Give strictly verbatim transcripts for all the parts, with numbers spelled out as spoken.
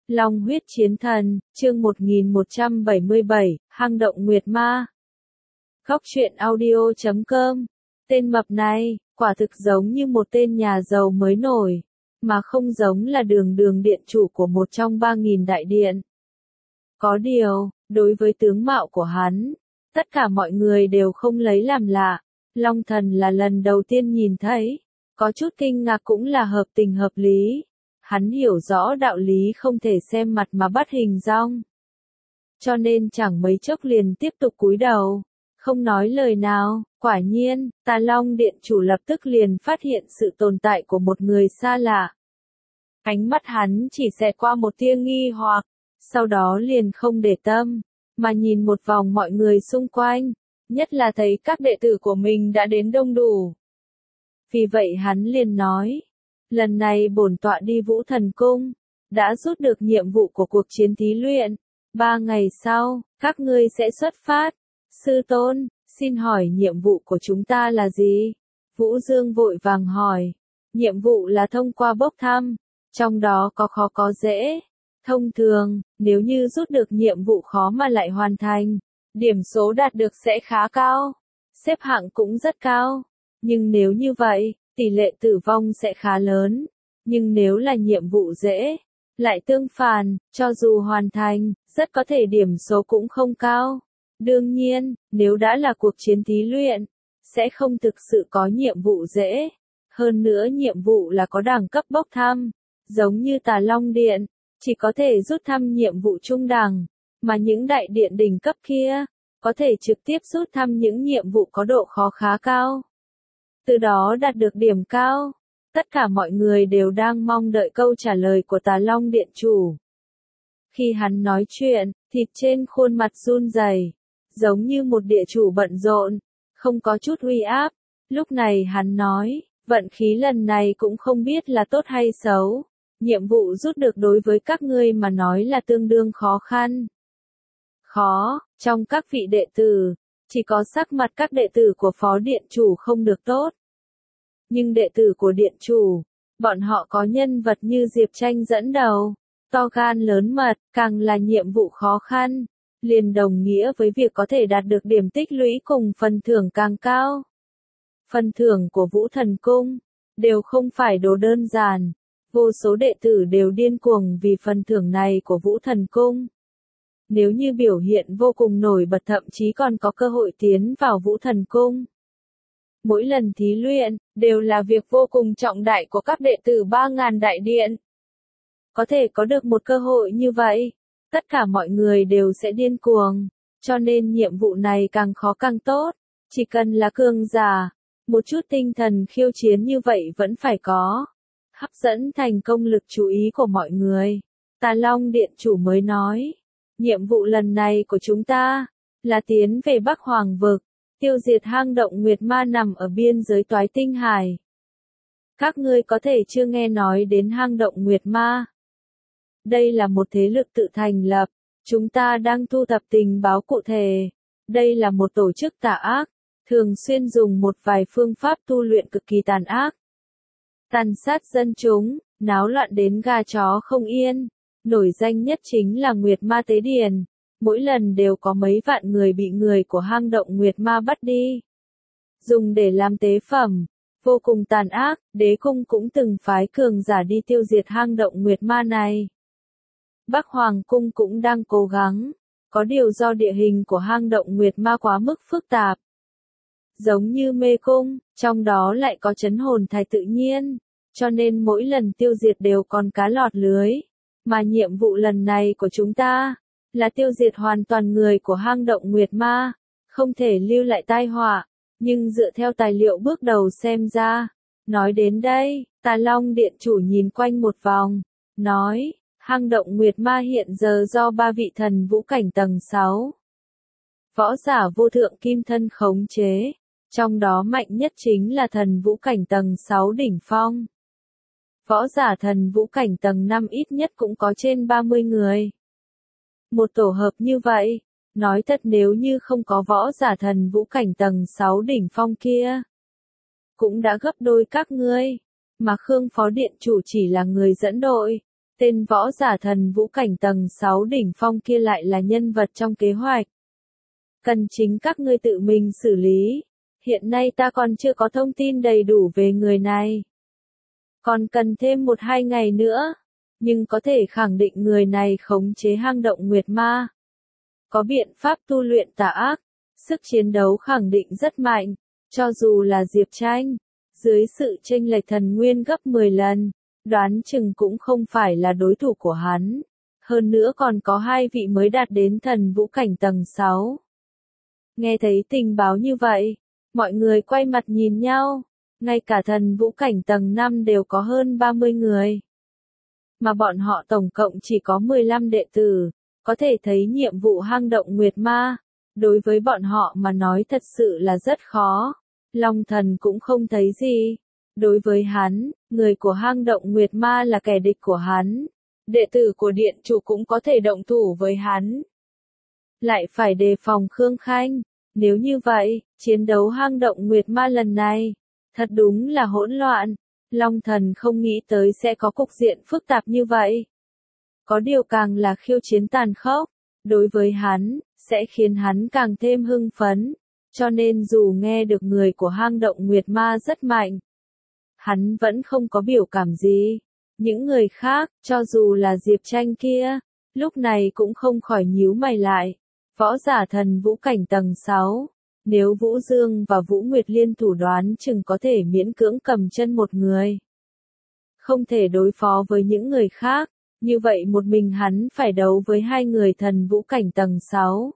Long huyết chiến thần, chương một nghìn một trăm bảy mươi bảy, hang động Nguyệt Ma. Góc truyện audio chấm com. Tên mập này, quả thực giống như một tên nhà giàu mới nổi, mà không giống là đường đường điện chủ của một trong ba nghìn đại điện. Có điều, đối với tướng mạo của hắn, tất cả mọi người đều không lấy làm lạ. Long thần là lần đầu tiên nhìn thấy, có chút kinh ngạc cũng là hợp tình hợp lý. Hắn hiểu rõ đạo lý không thể xem mặt mà bắt hình dong. Cho nên chẳng mấy chốc liền tiếp tục cúi đầu, không nói lời nào. Quả nhiên, Tà Long điện chủ lập tức liền phát hiện sự tồn tại của một người xa lạ. Ánh mắt hắn chỉ xẹt qua một tia nghi hoặc, sau đó liền không để tâm, mà nhìn một vòng mọi người xung quanh, nhất là thấy các đệ tử của mình đã đến đông đủ. Vì vậy hắn liền nói, lần này bổn tọa đi Vũ Thần Cung, đã rút được nhiệm vụ của cuộc chiến thí luyện. Ba ngày sau, các ngươi sẽ xuất phát. Sư tôn, xin hỏi nhiệm vụ của chúng ta là gì? Vũ Dương vội vàng hỏi. Nhiệm vụ là thông qua bốc thăm, trong đó có khó có dễ. Thông thường, nếu như rút được nhiệm vụ khó mà lại hoàn thành, điểm số đạt được sẽ khá cao, xếp hạng cũng rất cao. Nhưng nếu như vậy, tỷ lệ tử vong sẽ khá lớn. Nhưng nếu là nhiệm vụ dễ, lại tương phản, cho dù hoàn thành, rất có thể điểm số cũng không cao. Đương nhiên, nếu đã là cuộc chiến thí luyện, sẽ không thực sự có nhiệm vụ dễ. Hơn nữa nhiệm vụ là có đẳng cấp bốc thăm, giống như Tà Long Điện, chỉ có thể rút thăm nhiệm vụ trung đẳng, mà những đại điện đỉnh cấp kia, có thể trực tiếp rút thăm những nhiệm vụ có độ khó khá cao. Từ đó đạt được điểm cao. Tất cả mọi người đều đang mong đợi câu trả lời của Tà Long điện chủ. Khi hắn nói chuyện, thịt trên khuôn mặt run rẩy, giống như một địa chủ bận rộn, không có chút uy áp. Lúc này hắn nói, vận khí lần này cũng không biết là tốt hay xấu. Nhiệm vụ rút được đối với các ngươi mà nói là tương đương khó khăn. Khó, trong các vị đệ tử, chỉ có sắc mặt các đệ tử của phó điện chủ không được tốt. Nhưng đệ tử của điện chủ, bọn họ có nhân vật như Diệp Tranh dẫn đầu, to gan lớn mật, càng là nhiệm vụ khó khăn, liền đồng nghĩa với việc có thể đạt được điểm tích lũy cùng phần thưởng càng cao. Phần thưởng của Vũ Thần Cung, đều không phải đồ đơn giản, vô số đệ tử đều điên cuồng vì phần thưởng này của Vũ Thần Cung. Nếu như biểu hiện vô cùng nổi bật thậm chí còn có cơ hội tiến vào Vũ Thần Cung. Mỗi lần thí luyện, đều là việc vô cùng trọng đại của các đệ tử ba ngàn đại điện. Có thể có được một cơ hội như vậy, tất cả mọi người đều sẽ điên cuồng, cho nên nhiệm vụ này càng khó càng tốt. Chỉ cần là cường giả, một chút tinh thần khiêu chiến như vậy vẫn phải có. Hấp dẫn thành công lực chú ý của mọi người. Tà Long điện chủ mới nói, nhiệm vụ lần này của chúng ta, là tiến về Bắc Hoàng Vực. Tiêu diệt hang động Nguyệt Ma nằm ở biên giới Toái Tinh Hải. Các ngươi có thể chưa nghe nói đến hang động Nguyệt Ma. Đây là một thế lực tự thành lập. Chúng ta đang thu thập tình báo cụ thể. Đây là một tổ chức tà ác, thường xuyên dùng một vài phương pháp tu luyện cực kỳ tàn ác. Tàn sát dân chúng, náo loạn đến gà chó không yên. Nổi danh nhất chính là Nguyệt Ma Tế Điển. Mỗi lần đều có mấy vạn người bị người của hang động Nguyệt Ma bắt đi, dùng để làm tế phẩm, vô cùng tàn ác. Đế cung cũng từng phái cường giả đi tiêu diệt hang động Nguyệt Ma này. Bắc Hoàng cung cũng đang cố gắng, có điều do địa hình của hang động Nguyệt Ma quá mức phức tạp, giống như mê cung, trong đó lại có trấn hồn thạch tự nhiên, cho nên mỗi lần tiêu diệt đều còn cá lọt lưới. Mà nhiệm vụ lần này của chúng ta, là tiêu diệt hoàn toàn người của hang động Nguyệt Ma, không thể lưu lại tai họa. Nhưng dựa theo tài liệu bước đầu xem ra, nói đến đây, Tà Long điện chủ nhìn quanh một vòng, nói, hang động Nguyệt Ma hiện giờ do ba vị thần vũ cảnh tầng sáu. Võ giả vô thượng kim thân khống chế, trong đó mạnh nhất chính là thần vũ cảnh tầng sáu đỉnh phong. Võ giả thần vũ cảnh tầng năm ít nhất cũng có trên ba mươi người. Một tổ hợp như vậy, nói thật nếu như không có võ giả thần vũ cảnh tầng sáu đỉnh phong kia, cũng đã gấp đôi các ngươi, mà Khương phó điện chủ chỉ là người dẫn đội, Tên võ giả thần vũ cảnh tầng sáu đỉnh phong kia lại là nhân vật trong kế hoạch. Cần chính các ngươi tự mình xử lý. Hiện nay ta còn chưa có thông tin đầy đủ về người này. Còn cần thêm một hai ngày nữa. Nhưng có thể khẳng định người này khống chế hang động Nguyệt Ma. Có biện pháp tu luyện tà ác. Sức chiến đấu khẳng định rất mạnh. Cho dù là Diệp Tranh. Dưới sự chênh lệch thần nguyên gấp mười lần. Đoán chừng cũng không phải là đối thủ của hắn. Hơn nữa còn có hai vị mới đạt đến thần vũ cảnh tầng sáu. Nghe thấy tình báo như vậy, mọi người quay mặt nhìn nhau. Ngay cả thần vũ cảnh tầng năm đều có hơn ba mươi người. Mà bọn họ tổng cộng chỉ có mười lăm đệ tử. Có thể thấy nhiệm vụ hang động Nguyệt Ma. Đối với bọn họ mà nói thật sự là rất khó. Long Thần cũng không thấy gì. Đối với hắn, người của hang động Nguyệt Ma là kẻ địch của hắn. Đệ tử của điện chủ cũng có thể động thủ với hắn. Lại phải đề phòng Khương Khanh. Nếu như vậy, chiến đấu hang động Nguyệt Ma lần này, thật đúng là hỗn loạn. Long Thần không nghĩ tới sẽ có cục diện phức tạp như vậy. Có điều càng là khiêu chiến tàn khốc, đối với hắn, sẽ khiến hắn càng thêm hưng phấn. Cho nên dù nghe được người của hang động Nguyệt Ma rất mạnh, hắn vẫn không có biểu cảm gì. Những người khác, cho dù là Diệp Tranh kia, lúc này cũng không khỏi nhíu mày lại. Võ giả thần vũ cảnh tầng sáu, nếu Vũ Dương và Vũ Nguyệt liên thủ đoán chừng có thể miễn cưỡng cầm chân một người. Không thể đối phó với những người khác, như vậy một mình hắn phải đấu với hai người thần vũ cảnh tầng sáu.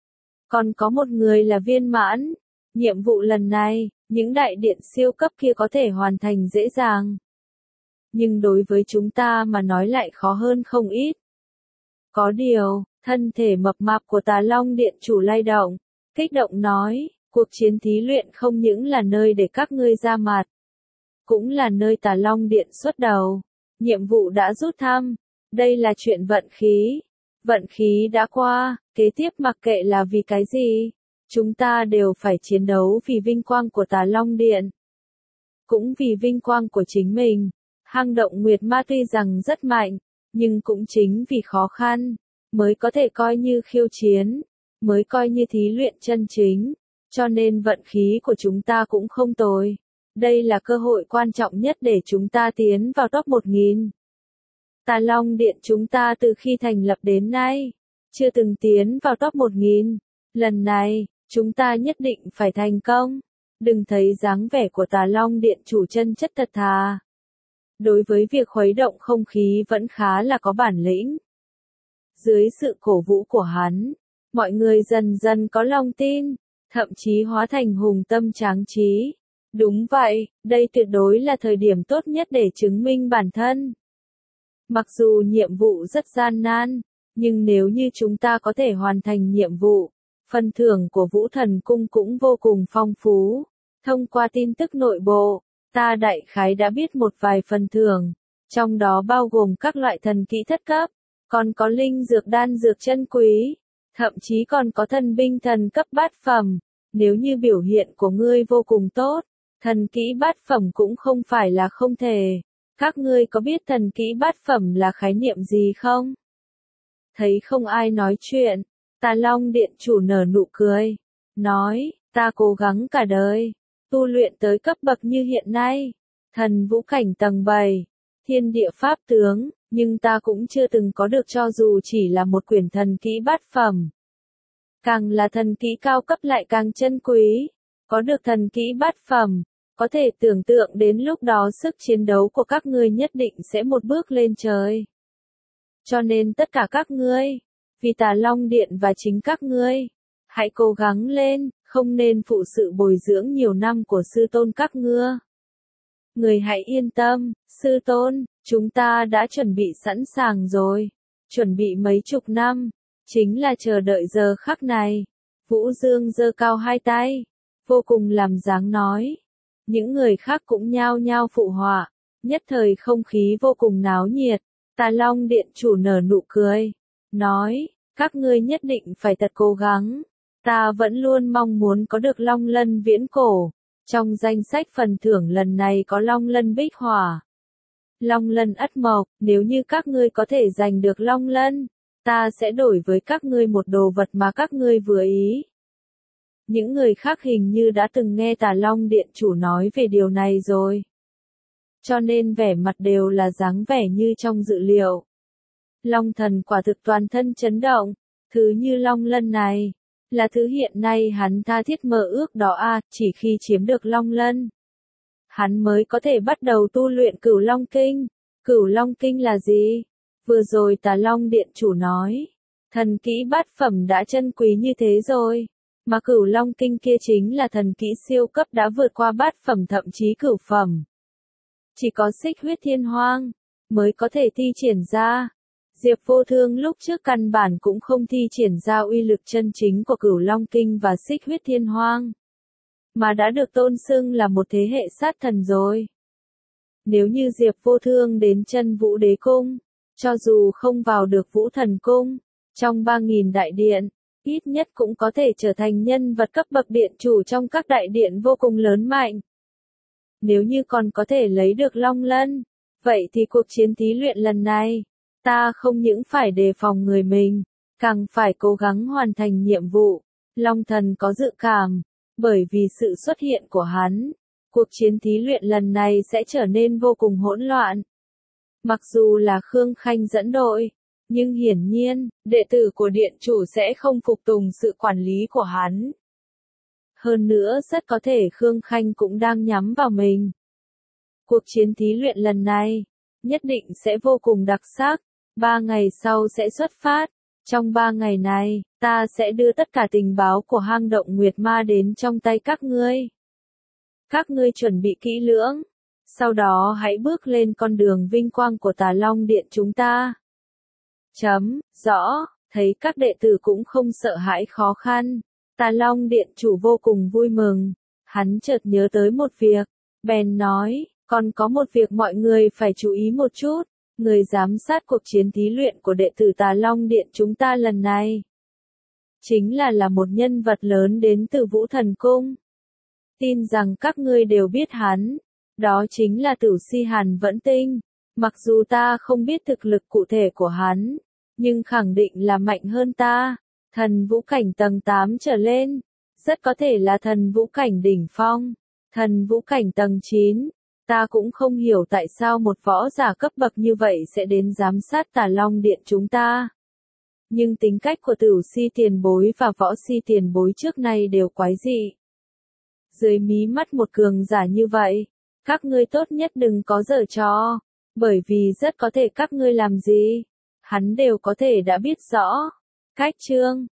Còn có một người là viên mãn, nhiệm vụ lần này, những đại điện siêu cấp kia có thể hoàn thành dễ dàng. Nhưng đối với chúng ta mà nói lại khó hơn không ít. Có điều, thân thể mập mạp của Tà Long Điện chủ lay động, kích động nói, cuộc chiến thí luyện không những là nơi để các ngươi ra mặt, cũng là nơi Tà Long Điện xuất đầu. Nhiệm vụ đã rút thăm, đây là chuyện vận khí. Vận khí đã qua, kế tiếp mặc kệ là vì cái gì, chúng ta đều phải chiến đấu vì vinh quang của Tà Long Điện. Cũng vì vinh quang của chính mình. Hang động Nguyệt Ma tuy rằng rất mạnh, nhưng cũng chính vì khó khăn, mới có thể coi như khiêu chiến, mới coi như thí luyện chân chính, cho nên vận khí của chúng ta cũng không tồi. Đây là cơ hội quan trọng nhất để chúng ta tiến vào top một nghìn. Tà Long Điện chúng ta từ khi thành lập đến nay, chưa từng tiến vào top một nghìn. Lần này, chúng ta nhất định phải thành công. Đừng thấy dáng vẻ của Tà Long Điện chủ chân chất thật thà. Đối với việc khuấy động không khí vẫn khá là có bản lĩnh. Dưới sự cổ vũ của hắn, mọi người dần dần có lòng tin, thậm chí hóa thành hùng tâm tráng trí. Đúng vậy, đây tuyệt đối là thời điểm tốt nhất để chứng minh bản thân. Mặc dù nhiệm vụ rất gian nan, nhưng nếu như chúng ta có thể hoàn thành nhiệm vụ, phần thưởng của Vũ Thần Cung cũng vô cùng phong phú. Thông qua tin tức nội bộ, ta đại khái đã biết một vài phần thưởng, trong đó bao gồm các loại thần kỹ thất cấp, còn có linh dược đan dược chân quý, thậm chí còn có thần binh thần cấp bát phẩm. Nếu như biểu hiện của ngươi vô cùng tốt, thần kỹ bát phẩm cũng không phải là không thể. Các ngươi có biết thần kỹ bát phẩm là khái niệm gì không? Thấy không ai nói chuyện, Tà Long Điện chủ nở nụ cười, nói, ta cố gắng cả đời, tu luyện tới cấp bậc như hiện nay, thần vũ cảnh tầng bảy, thiên địa pháp tướng, nhưng ta cũng chưa từng có được cho dù chỉ là một quyển thần kỹ bát phẩm. Càng là thần kỹ cao cấp lại càng chân quý, có được thần kỹ bát phẩm, có thể tưởng tượng đến lúc đó sức chiến đấu của các ngươi nhất định sẽ một bước lên trời. Cho nên tất cả các ngươi, vì Tà Long Điện và chính các ngươi, hãy cố gắng lên, không nên phụ sự bồi dưỡng nhiều năm của sư tôn các ngươi. Người hãy yên tâm, sư tôn, chúng ta đã chuẩn bị sẵn sàng rồi, chuẩn bị mấy chục năm, chính là chờ đợi giờ khắc này. Vũ Dương giơ cao hai tay, vô cùng làm dáng nói. Những người khác cũng nhao nhao phụ họa, nhất thời không khí vô cùng náo nhiệt. Tà Long Điện chủ nở nụ cười, nói, các ngươi nhất định phải thật cố gắng. Ta vẫn luôn mong muốn có được Long Lân viễn cổ. Trong danh sách phần thưởng lần này có Long Lân Bích Hỏa. Long lân ất mộc, nếu như các ngươi có thể giành được long lân, ta sẽ đổi với các ngươi một đồ vật mà các ngươi vừa ý. Những người khác hình như đã từng nghe Tà Long Điện chủ nói về điều này rồi. Cho nên vẻ mặt đều là dáng vẻ như trong dự liệu. Long thần quả thực toàn thân chấn động, thứ như long lân này, là thứ hiện nay hắn tha thiết mơ ước đó a, chỉ khi chiếm được long lân, hắn mới có thể bắt đầu tu luyện Cửu Long Kinh. Cửu Long Kinh là gì? Vừa rồi Tà Long Điện chủ nói, thần kỹ bát phẩm đã chân quý như thế rồi, mà Cửu Long Kinh kia chính là thần kỹ siêu cấp đã vượt qua bát phẩm thậm chí cửu phẩm. Chỉ có Xích Huyết Thiên Hoang mới có thể thi triển ra. Diệp Vô Thương lúc trước căn bản cũng không thi triển ra uy lực chân chính của Cửu Long Kinh và Xích Huyết Thiên Hoang, mà đã được tôn xưng là một thế hệ sát thần rồi. Nếu như Diệp Vô Thương đến Chân Vũ Đế Cung, cho dù không vào được Vũ Thần Cung, trong ba nghìn đại điện, ít nhất cũng có thể trở thành nhân vật cấp bậc điện chủ trong các đại điện vô cùng lớn mạnh. Nếu như còn có thể lấy được long lân, vậy thì cuộc chiến thí luyện lần này, ta không những phải đề phòng người mình, càng phải cố gắng hoàn thành nhiệm vụ. Long thần có dự cảm, bởi vì sự xuất hiện của hắn, cuộc chiến thí luyện lần này sẽ trở nên vô cùng hỗn loạn. Mặc dù là Khương Khanh dẫn đội, nhưng hiển nhiên, đệ tử của điện chủ sẽ không phục tùng sự quản lý của hắn. Hơn nữa rất có thể Khương Khanh cũng đang nhắm vào mình. Cuộc chiến thí luyện lần này, nhất định sẽ vô cùng đặc sắc, ba ngày sau sẽ xuất phát. Trong ba ngày này, ta sẽ đưa tất cả tình báo của hang động Nguyệt Ma đến trong tay các ngươi. Các ngươi chuẩn bị kỹ lưỡng, sau đó hãy bước lên con đường vinh quang của Tà Long Điện chúng ta. Chấm, rõ, thấy các đệ tử cũng không sợ hãi khó khăn. Tà Long Điện chủ vô cùng vui mừng, hắn chợt nhớ tới một việc, bèn nói, còn có một việc mọi người phải chú ý một chút, người giám sát cuộc chiến thí luyện của đệ tử Tà Long Điện chúng ta lần này. Chính là là một nhân vật lớn đến từ Vũ Thần Cung. Tin rằng các ngươi đều biết hắn, đó chính là Tử Si Hàn Vẫn Tinh, mặc dù ta không biết thực lực cụ thể của hắn, nhưng khẳng định là mạnh hơn ta. Thần vũ cảnh tầng tám trở lên, rất có thể là thần vũ cảnh đỉnh phong, thần vũ cảnh tầng chín, ta cũng không hiểu tại sao một võ giả cấp bậc như vậy sẽ đến giám sát Tà Long Điện chúng ta. Nhưng tính cách của Tử Si tiền bối và Võ Si tiền bối trước nay đều quái dị. Dưới mí mắt một cường giả như vậy, các ngươi tốt nhất đừng có giở trò, bởi vì rất có thể các ngươi làm gì, hắn đều có thể đã biết rõ. Cách chương